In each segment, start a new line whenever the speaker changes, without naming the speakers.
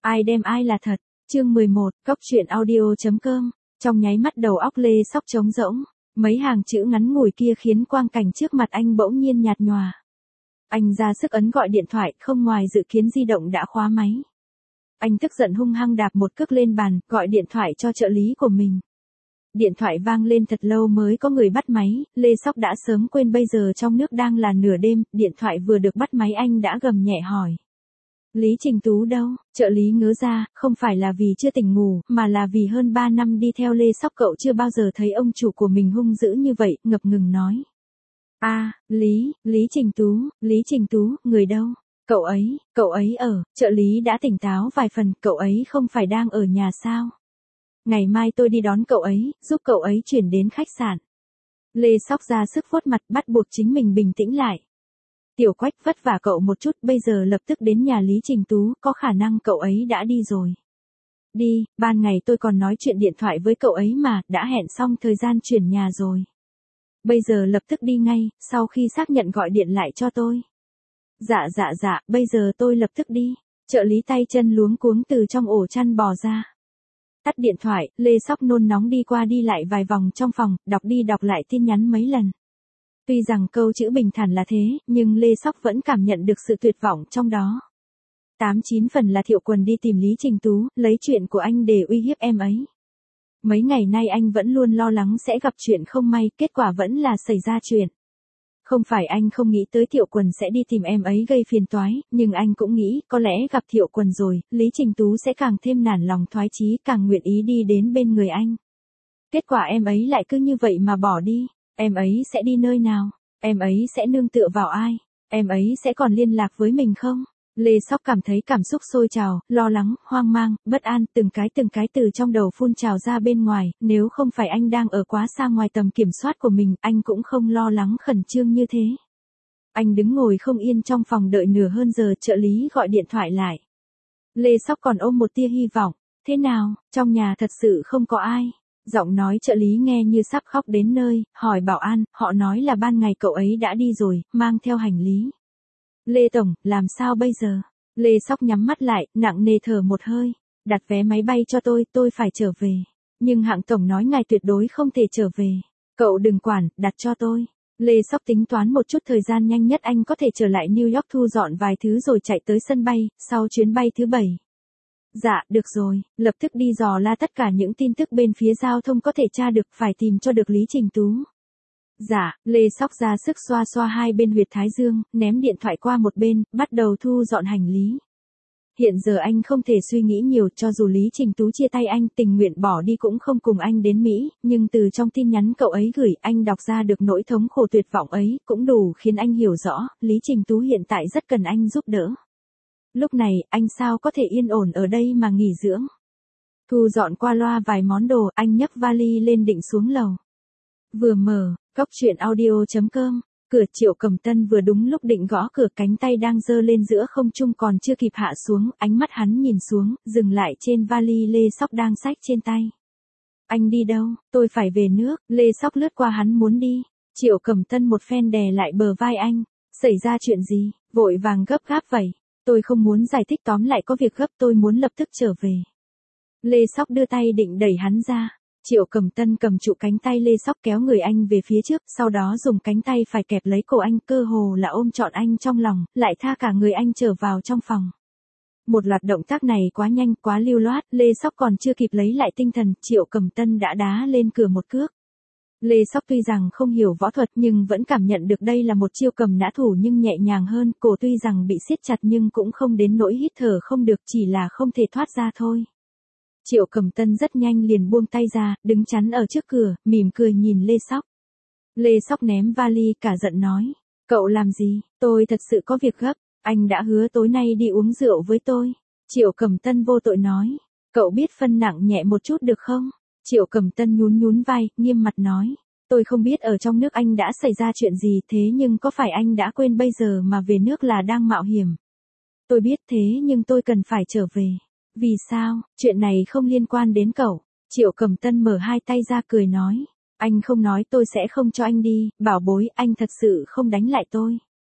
Ai đem ai là thật. Chương 11, Cốc truyện audio.com. Trong nháy mắt đầu óc Lê Sóc trống rỗng, mấy hàng chữ ngắn ngủi kia khiến quang cảnh trước mặt anh bỗng nhiên nhạt nhòa. Anh ra sức ấn gọi điện thoại, không ngoài dự kiến di động đã khóa máy. Anh tức giận hung hăng đạp một cước lên bàn, gọi điện thoại cho trợ lý của mình. Điện thoại vang lên thật lâu mới có người bắt máy, Lê Sóc đã sớm quên bây giờ trong nước đang là nửa đêm, điện thoại vừa được bắt máy anh đã gầm nhẹ hỏi. Lý Trình Tú đâu? Trợ lý ngớ ra, không phải là vì chưa tỉnh ngủ, mà là vì hơn 3 năm đi theo Lê Sóc cậu chưa bao giờ thấy ông chủ của mình hung dữ như vậy, ngập ngừng nói. Lý Trình Tú, người đâu? Cậu ấy ở, trợ lý đã tỉnh táo vài phần, cậu ấy không phải đang ở nhà sao? Ngày mai tôi đi đón cậu ấy, giúp cậu ấy chuyển đến khách sạn. Lê Sóc ra sức vuốt mặt bắt buộc chính mình bình tĩnh lại. Tiểu Quách vất vả cậu một chút, bây giờ lập tức đến nhà Lý Trình Tú, có khả năng cậu ấy đã đi rồi. Đi, ban ngày tôi còn nói chuyện điện thoại với cậu ấy mà, đã hẹn xong thời gian chuyển nhà rồi. Bây giờ lập tức đi ngay, sau khi xác nhận gọi điện lại cho tôi. Dạ, bây giờ tôi lập tức đi. Trợ lý tay chân luống cuống từ trong ổ chăn bò ra. Tắt điện thoại, Lê Sóc nôn nóng đi qua đi lại vài vòng trong phòng, đọc đi đọc lại tin nhắn mấy lần. Tuy rằng câu chữ bình thản là thế, nhưng Lê Sóc vẫn cảm nhận được sự tuyệt vọng trong đó. 8-9 phần là Thiệu Quần đi tìm Lý Trình Tú, lấy chuyện của anh để uy hiếp em ấy. Mấy ngày nay anh vẫn luôn lo lắng sẽ gặp chuyện không may, kết quả vẫn là xảy ra chuyện. Không phải anh không nghĩ tới Thiệu Quần sẽ đi tìm em ấy gây phiền toái, nhưng anh cũng nghĩ, có lẽ gặp Thiệu Quần rồi, Lý Trình Tú sẽ càng thêm nản lòng thoái chí, càng nguyện ý đi đến bên người anh. Kết quả em ấy lại cứ như vậy mà bỏ đi. Em ấy sẽ đi nơi nào? Em ấy sẽ nương tựa vào ai? Em ấy sẽ còn liên lạc với mình không? Lê Sóc cảm thấy cảm xúc sôi trào, lo lắng, hoang mang, bất an, từng cái từ trong đầu phun trào ra bên ngoài, nếu không phải anh đang ở quá xa ngoài tầm kiểm soát của mình, anh cũng không lo lắng khẩn trương như thế. Anh đứng ngồi không yên trong phòng đợi nửa hơn giờ, trợ lý gọi điện thoại lại. Lê Sóc còn ôm một tia hy vọng, thế nào, trong nhà thật sự không có ai? Giọng nói trợ lý nghe như sắp khóc đến nơi, hỏi bảo an, họ nói là ban ngày cậu ấy đã đi rồi, mang theo hành lý. Lê Tổng, làm sao bây giờ? Lê Sóc nhắm mắt lại, nặng nề thở một hơi. Đặt vé máy bay cho tôi phải trở về. Nhưng hạng tổng nói ngài tuyệt đối không thể trở về. Cậu đừng quản, đặt cho tôi. Lê Sóc tính toán một chút thời gian nhanh nhất anh có thể trở lại New York thu dọn vài thứ rồi chạy tới sân bay, sau chuyến bay thứ 7. Dạ, được rồi, lập tức đi dò la tất cả những tin tức bên phía giao thông có thể tra được, phải tìm cho được Lý Trình Tú. Dạ, Lê Sóc ra sức xoa xoa hai bên huyệt thái dương, ném điện thoại qua một bên, bắt đầu thu dọn hành lý. Hiện giờ anh không thể suy nghĩ nhiều, cho dù Lý Trình Tú chia tay anh, tình nguyện bỏ đi cũng không cùng anh đến Mỹ, nhưng từ trong tin nhắn cậu ấy gửi, anh đọc ra được nỗi thống khổ tuyệt vọng ấy, cũng đủ khiến anh hiểu rõ, Lý Trình Tú hiện tại rất cần anh giúp đỡ. Lúc này, anh sao có thể yên ổn ở đây mà nghỉ dưỡng. Thu dọn qua loa vài món đồ, anh nhấc vali lên định xuống lầu. Vừa mở, Cốc truyện audio.com, cửa Triệu Cẩm Tân vừa đúng lúc định gõ cửa, cánh tay đang giơ lên giữa không trung còn chưa kịp hạ xuống, ánh mắt hắn nhìn xuống, dừng lại trên vali Lê Sóc đang xách trên tay. Anh đi đâu? Tôi phải về nước. Lê Sóc lướt qua hắn muốn đi. Triệu Cẩm Tân một phen đè lại bờ vai anh. Xảy ra chuyện gì? Vội vàng gấp gáp vậy. Tôi không muốn giải thích, tóm lại có việc gấp, tôi muốn lập tức trở về. Lê Sóc đưa tay định đẩy hắn ra. Triệu Cẩm Tân cầm trụ cánh tay Lê Sóc kéo người anh về phía trước, sau đó dùng cánh tay phải kẹp lấy cổ anh, cơ hồ là ôm trọn anh trong lòng, lại tha cả người anh trở vào trong phòng. Một loạt động tác này quá nhanh, quá lưu loát, Lê Sóc còn chưa kịp lấy lại tinh thần, Triệu Cẩm Tân đã đá lên cửa một cước. Lê Sóc tuy rằng không hiểu võ thuật nhưng vẫn cảm nhận được đây là một chiêu cầm nã thủ nhưng nhẹ nhàng hơn, cổ tuy rằng bị siết chặt nhưng cũng không đến nỗi hít thở không được, chỉ là không thể thoát ra thôi. Triệu Cẩm Tân rất nhanh liền buông tay ra, đứng chắn ở trước cửa, mỉm cười nhìn Lê Sóc. Lê Sóc ném vali cả giận nói, cậu làm gì, tôi thật sự có việc gấp, anh đã hứa tối nay đi uống rượu với tôi. Triệu Cẩm Tân vô tội nói, cậu biết phân nặng nhẹ một chút được không? Triệu Cẩm Tân nhún vai, nghiêm mặt nói, tôi không biết ở trong nước anh đã xảy ra chuyện gì, thế nhưng có phải anh đã quên bây giờ mà về nước là đang mạo hiểm? Tôi biết thế nhưng tôi cần phải trở về. Vì sao? Chuyện này không liên quan đến cậu. Triệu Cẩm Tân mở hai tay ra cười nói, anh không nói tôi sẽ không cho anh đi, bảo bối, anh thật sự không đánh lại tôi.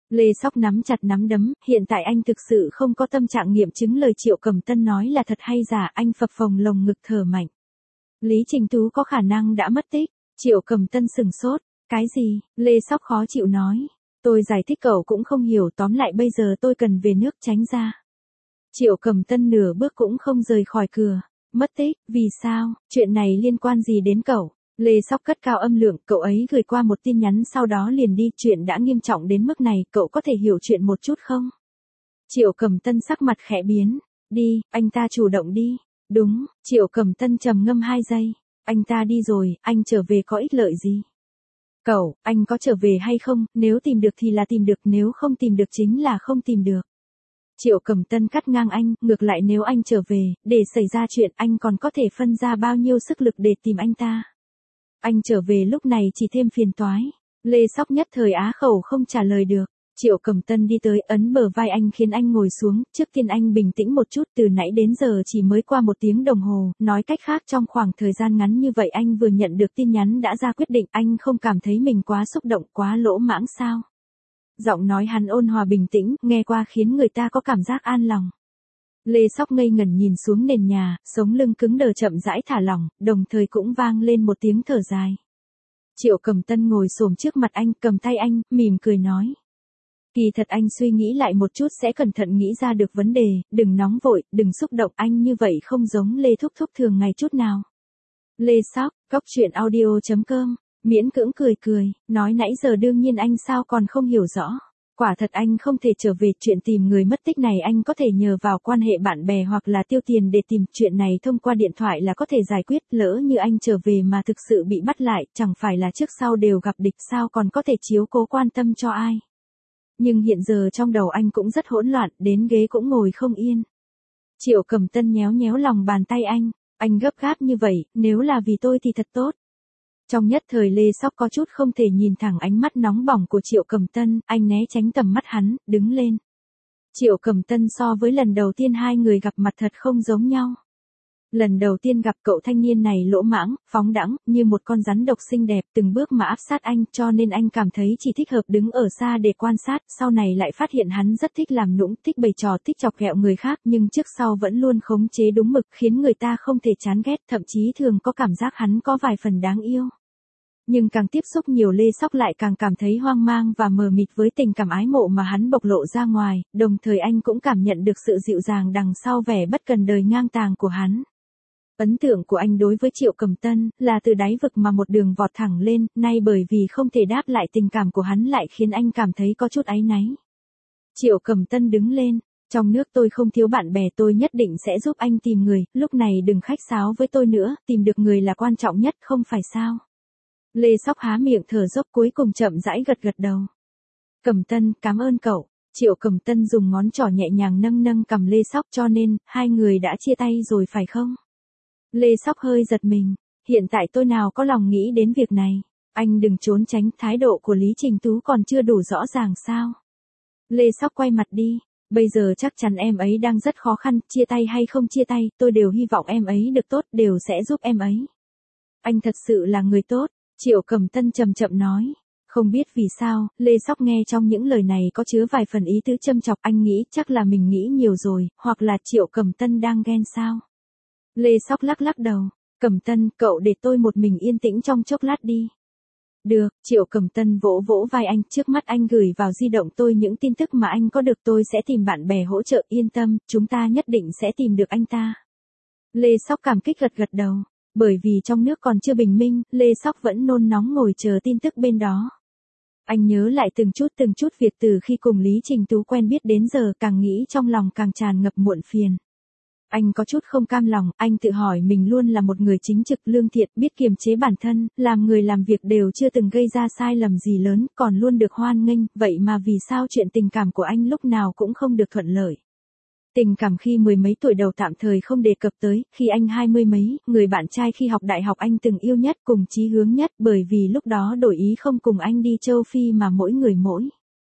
Lê Sóc nắm chặt nắm đấm, hiện tại anh thực sự không có tâm trạng nghiệm chứng lời Triệu Cầm Tân nói là thật hay giả, anh phập phồng lồng ngực thở mạnh. Lý Trình Tú có khả năng đã mất tích. Triệu Cầm Tân sừng sốt. Cái gì? Lê Sóc khó chịu nói. Tôi giải thích cậu cũng không hiểu, tóm lại bây giờ tôi cần về nước tránh ra. Triệu Cầm Tân nửa bước cũng không rời khỏi cửa. Mất tích, vì sao? Chuyện này liên quan gì đến cậu? Lê Sóc cất cao âm lượng, cậu ấy gửi qua một tin nhắn sau đó liền đi, chuyện đã nghiêm trọng đến mức này, cậu có thể hiểu chuyện một chút không? Triệu Cầm Tân sắc mặt khẽ biến. Đi, anh ta chủ động đi. Đúng, Triệu Cầm Tân trầm ngâm 2 giây. Anh ta đi rồi, anh trở về có ích lợi gì? Cậu, anh có trở về hay không, nếu tìm được thì là tìm được, nếu không tìm được chính là không tìm được. Triệu Cầm Tân cắt ngang anh, ngược lại nếu anh trở về, để xảy ra chuyện anh còn có thể phân ra bao nhiêu sức lực để tìm anh ta. Anh trở về lúc này chỉ thêm phiền toái. Lê Sóc nhất thời á khẩu không trả lời được. Triệu Cầm Tân đi tới ấn bờ vai anh khiến anh ngồi xuống, trước tiên anh bình tĩnh một chút, từ nãy đến giờ chỉ mới qua 1 tiếng đồng hồ, nói cách khác trong khoảng thời gian ngắn như vậy anh vừa nhận được tin nhắn đã ra quyết định, anh không cảm thấy mình quá xúc động, quá lỗ mãng sao? Giọng nói hắn ôn hòa bình tĩnh, nghe qua khiến người ta có cảm giác an lòng. Lê Sóc ngây ngẩn nhìn xuống nền nhà, sống lưng cứng đờ chậm rãi thả lỏng, đồng thời cũng vang lên một tiếng thở dài. Triệu Cầm Tân ngồi xổm trước mặt anh, cầm tay anh, mỉm cười nói. Kỳ thật anh suy nghĩ lại một chút sẽ cẩn thận nghĩ ra được vấn đề, đừng nóng vội, đừng xúc động, anh như vậy không giống Lê Thúc Thúc thường ngày chút nào. Lê Sóc, goctruyện.audio.com, miễn cưỡng cười, nói nãy giờ đương nhiên anh sao còn không hiểu rõ. Quả thật anh không thể trở về, chuyện tìm người mất tích này anh có thể nhờ vào quan hệ bạn bè hoặc là tiêu tiền để tìm, chuyện này thông qua điện thoại là có thể giải quyết, lỡ như anh trở về mà thực sự bị bắt lại, chẳng phải là trước sau đều gặp địch sao còn có thể chiếu cố quan tâm cho ai. Nhưng hiện giờ trong đầu anh cũng rất hỗn loạn, đến ghế cũng ngồi không yên. Triệu Cầm Tân nhéo nhéo lòng bàn tay anh gấp gáp như vậy, nếu là vì tôi thì thật tốt. Trong nhất thời Lê Sóc có chút không thể nhìn thẳng ánh mắt nóng bỏng của Triệu Cầm Tân, anh né tránh tầm mắt hắn, đứng lên. Triệu Cầm Tân so với lần đầu tiên hai người gặp mặt thật không giống nhau. Lần đầu tiên gặp cậu thanh niên này lỗ mãng, phóng đãng, như một con rắn độc xinh đẹp, từng bước mà áp sát anh, cho nên anh cảm thấy chỉ thích hợp đứng ở xa để quan sát, sau này lại phát hiện hắn rất thích làm nũng, thích bày trò, thích chọc ghẹo người khác, nhưng trước sau vẫn luôn khống chế đúng mực, khiến người ta không thể chán ghét, thậm chí thường có cảm giác hắn có vài phần đáng yêu. Nhưng càng tiếp xúc nhiều Lê Sóc lại càng cảm thấy hoang mang và mờ mịt với tình cảm ái mộ mà hắn bộc lộ ra ngoài, đồng thời anh cũng cảm nhận được sự dịu dàng đằng sau vẻ bất cần đời ngang tàng của hắn. Ấn tượng của anh đối với Triệu Cầm Tân là từ đáy vực mà một đường vọt thẳng lên, nay bởi vì không thể đáp lại tình cảm của hắn lại khiến anh cảm thấy có chút áy náy. Triệu Cầm Tân đứng lên, trong nước tôi không thiếu bạn bè, tôi nhất định sẽ giúp anh tìm người, lúc này đừng khách sáo với tôi nữa, tìm được người là quan trọng nhất không phải sao. Lê Sóc há miệng thở dốc cuối cùng chậm rãi gật đầu. Cầm Tân, cảm ơn cậu. Triệu Cầm Tân dùng ngón trỏ nhẹ nhàng nâng cằm Lê Sóc, cho nên, hai người đã chia tay rồi phải không? Lê Sóc hơi giật mình, hiện tại tôi nào có lòng nghĩ đến việc này, anh đừng trốn tránh, thái độ của Lý Trình Tú còn chưa đủ rõ ràng sao? Lê Sóc quay mặt đi, bây giờ chắc chắn em ấy đang rất khó khăn, chia tay hay không chia tay, tôi đều hy vọng em ấy được tốt, đều sẽ giúp em ấy. Anh thật sự là người tốt, Triệu Cầm Tân chậm chậm nói. Không biết vì sao, Lê Sóc nghe trong những lời này có chứa vài phần ý tứ châm chọc, anh nghĩ chắc là mình nghĩ nhiều rồi, hoặc là Triệu Cầm Tân đang ghen sao? Lê Sóc lắc đầu, Cầm Tân, cậu để tôi một mình yên tĩnh trong chốc lát đi. Được, Triệu Cầm Tân vỗ vỗ vai anh, trước mắt anh gửi vào di động tôi những tin tức mà anh có được, tôi sẽ tìm bạn bè hỗ trợ, yên tâm, chúng ta nhất định sẽ tìm được anh ta. Lê Sóc cảm kích gật đầu, bởi vì trong nước còn chưa bình minh, Lê Sóc vẫn nôn nóng ngồi chờ tin tức bên đó. Anh nhớ lại từng chút việc từ khi cùng Lý Trình Tú quen biết đến giờ, càng nghĩ trong lòng càng tràn ngập muộn phiền. Anh có chút không cam lòng, anh tự hỏi mình luôn là một người chính trực lương thiện, biết kiềm chế bản thân, làm người làm việc đều chưa từng gây ra sai lầm gì lớn, còn luôn được hoan nghênh, vậy mà vì sao chuyện tình cảm của anh lúc nào cũng không được thuận lợi. Tình cảm khi 10 mấy tuổi đầu tạm thời không đề cập tới, khi anh 20 mấy, người bạn trai khi học đại học anh từng yêu nhất, cùng chí hướng nhất, bởi vì lúc đó đổi ý không cùng anh đi châu Phi mà mỗi người mỗi.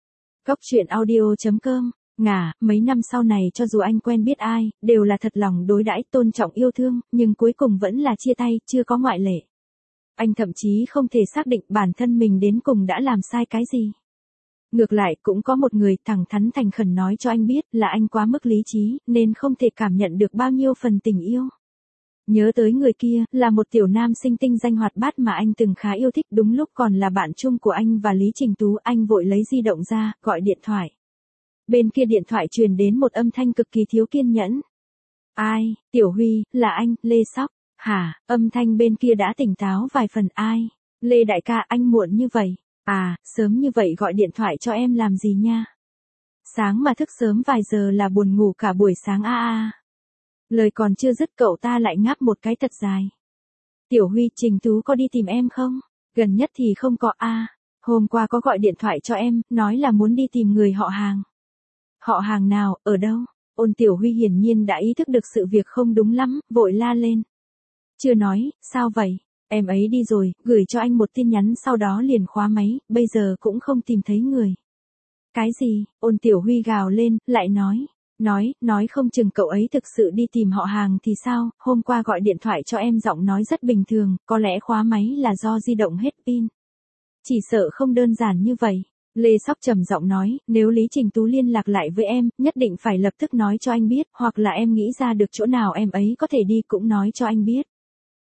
Goctruyện.audio.com. Mấy năm sau này cho dù anh quen biết ai, đều là thật lòng đối đãi, tôn trọng yêu thương, nhưng cuối cùng vẫn là chia tay, chưa có ngoại lệ. Anh thậm chí không thể xác định bản thân mình đến cùng đã làm sai cái gì. Ngược lại cũng có một người thẳng thắn thành khẩn nói cho anh biết là anh quá mức lý trí, nên không thể cảm nhận được bao nhiêu phần tình yêu. Nhớ tới người kia, là một tiểu nam sinh tinh danh hoạt bát mà anh từng khá yêu thích, đúng lúc còn là bạn chung của anh và Lý Trình Tú, anh vội lấy di động ra, gọi điện thoại. Bên kia điện thoại truyền đến một âm thanh cực kỳ thiếu kiên nhẫn. Ai, Tiểu Huy, là anh, Lê Sóc. Hả, âm thanh bên kia đã tỉnh táo vài phần. Ai, Lê đại ca, anh muộn như vậy. À, sớm như vậy gọi điện thoại cho em làm gì nha? Sáng mà thức sớm vài giờ là buồn ngủ cả buổi sáng a. Lời còn chưa dứt cậu ta lại ngáp một cái thật dài. Tiểu Huy, Trình Tú có đi tìm em không? Gần nhất thì không có a. Hôm qua có gọi điện thoại cho em, nói là muốn đi tìm người họ hàng. Họ hàng nào, ở đâu? Ôn Tiểu Huy hiển nhiên đã ý thức được sự việc không đúng lắm, vội la lên. Chưa nói, sao vậy? Em ấy đi rồi, gửi cho anh một tin nhắn sau đó liền khóa máy, bây giờ cũng không tìm thấy người. Cái gì? Ôn Tiểu Huy gào lên, lại nói không chừng cậu ấy thực sự đi tìm họ hàng thì sao, hôm qua gọi điện thoại cho em giọng nói rất bình thường, có lẽ khóa máy là do di động hết pin. Chỉ sợ không đơn giản như vậy. Lê Sóc trầm giọng nói, nếu Lý Trình Tú liên lạc lại với em, nhất định phải lập tức nói cho anh biết, hoặc là em nghĩ ra được chỗ nào em ấy có thể đi cũng nói cho anh biết.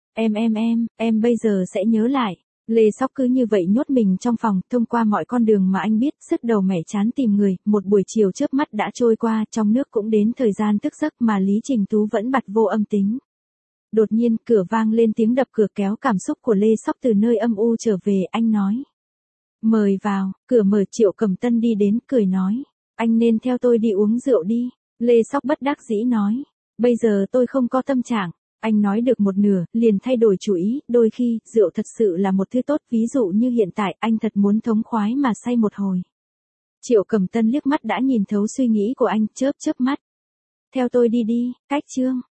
Em bây giờ sẽ nhớ lại. Lê Sóc cứ như vậy nhốt mình trong phòng, thông qua mọi con đường mà anh biết, sức đầu mẻ chán tìm người, một buổi chiều chớp mắt đã trôi qua, trong nước cũng đến thời gian thức giấc mà Lý Trình Tú vẫn bặt vô âm tính. Đột nhiên, cửa vang lên tiếng đập cửa kéo cảm xúc của Lê Sóc từ nơi âm u trở về, anh nói. Mời vào, cửa mở Triệu Cẩm Tân đi đến, cười nói. Anh nên theo tôi đi uống rượu đi. Lê Sóc bất đắc dĩ nói. Bây giờ tôi không có tâm trạng. Anh nói được một nửa, liền thay đổi chủ ý, đôi khi, rượu thật sự là một thứ tốt, ví dụ như hiện tại, anh thật muốn thống khoái mà say một hồi. Triệu Cẩm Tân liếc mắt đã nhìn thấu suy nghĩ của anh, chớp chớp mắt. Theo tôi đi đi, cách chương.